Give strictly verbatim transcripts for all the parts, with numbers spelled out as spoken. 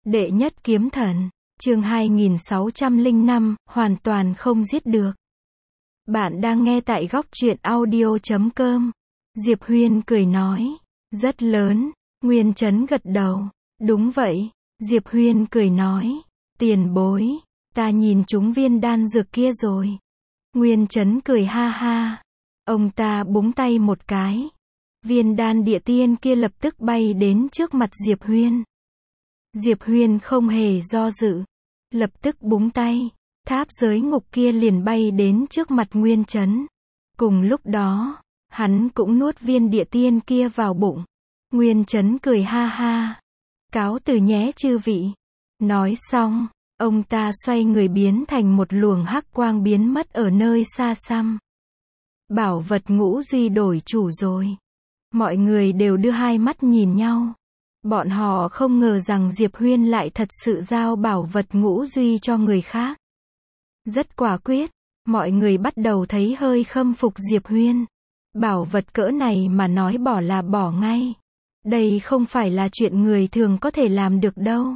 Đệ nhất kiếm thần, chương hai nghìn sáu trăm lẻ năm, hoàn toàn không giết được. Bạn đang nghe tại góc truyện audio chấm com. Diệp Huyên cười nói, rất lớn. Nguyên Chấn gật đầu, đúng vậy. Diệp Huyên cười nói, tiền bối, ta nhìn chúng viên đan dược kia rồi. Nguyên Chấn cười ha ha. Ông ta búng tay một cái. Viên đan địa tiên kia lập tức bay đến trước mặt Diệp Huyên. Diệp Huyên không hề do dự, lập tức búng tay, tháp giới ngục kia liền bay đến trước mặt Nguyên Chấn. Cùng lúc đó, hắn cũng nuốt viên địa tiên kia vào bụng. Nguyên Chấn cười ha ha. Cáo từ nhé chư vị. Nói xong, ông ta xoay người biến thành một luồng hắc quang biến mất ở nơi xa xăm. Bảo vật ngũ duy đổi chủ rồi. Mọi người đều đưa hai mắt nhìn nhau. Bọn họ không ngờ rằng Diệp Huyên lại thật sự giao bảo vật ngũ duy cho người khác. Rất quả quyết, mọi người bắt đầu thấy hơi khâm phục Diệp Huyên. Bảo vật cỡ này mà nói bỏ là bỏ ngay. Đây không phải là chuyện người thường có thể làm được đâu.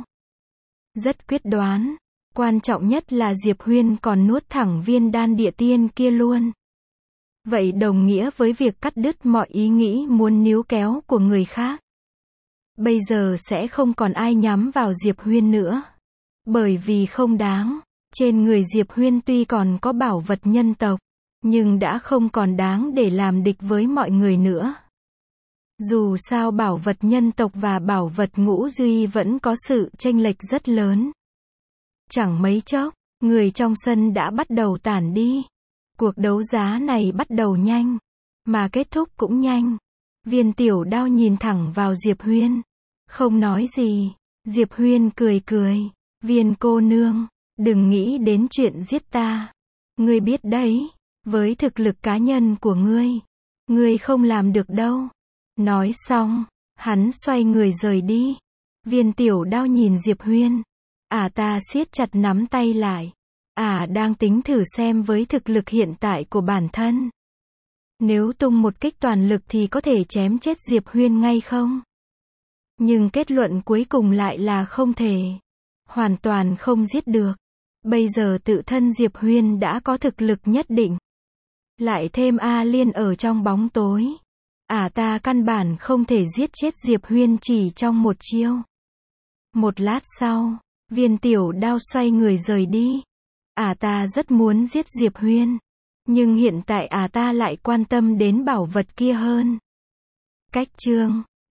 Rất quyết đoán. Quan trọng nhất là Diệp Huyên còn nuốt thẳng viên đan địa tiên kia luôn. Vậy đồng nghĩa với việc cắt đứt mọi ý nghĩ muốn níu kéo của người khác. Bây giờ sẽ không còn ai nhắm vào Diệp Huyên nữa. Bởi vì không đáng. Trên người Diệp Huyên tuy còn có bảo vật nhân tộc, nhưng đã không còn đáng để làm địch với mọi người nữa. Dù sao bảo vật nhân tộc và bảo vật ngũ duy vẫn có sự chênh lệch rất lớn. Chẳng mấy chốc, người trong sân đã bắt đầu tản đi. Cuộc đấu giá này bắt đầu nhanh, mà kết thúc cũng nhanh. Viên Tiểu Đao nhìn thẳng vào Diệp Huyên, không nói gì. Diệp Huyên cười cười, Viên cô nương, đừng nghĩ đến chuyện giết ta. Ngươi biết đấy, với thực lực cá nhân của ngươi, ngươi không làm được đâu. Nói xong, hắn xoay người rời đi. Viên Tiểu Đao nhìn Diệp Huyên. À ta siết chặt nắm tay lại. À đang tính thử xem với thực lực hiện tại của bản thân, nếu tung một kích toàn lực thì có thể chém chết Diệp Huyên ngay không? Nhưng kết luận cuối cùng lại là không thể. Hoàn toàn không giết được. Bây giờ tự thân Diệp Huyên đã có thực lực nhất định. Lại thêm A Liên ở trong bóng tối. À ta căn bản không thể giết chết Diệp Huyên chỉ trong một chiêu. Một lát sau, Viên Tiểu Đao xoay người rời đi. À ta rất muốn giết Diệp Huyên. Nhưng hiện tại à ta lại quan tâm đến bảo vật kia hơn. Cách chương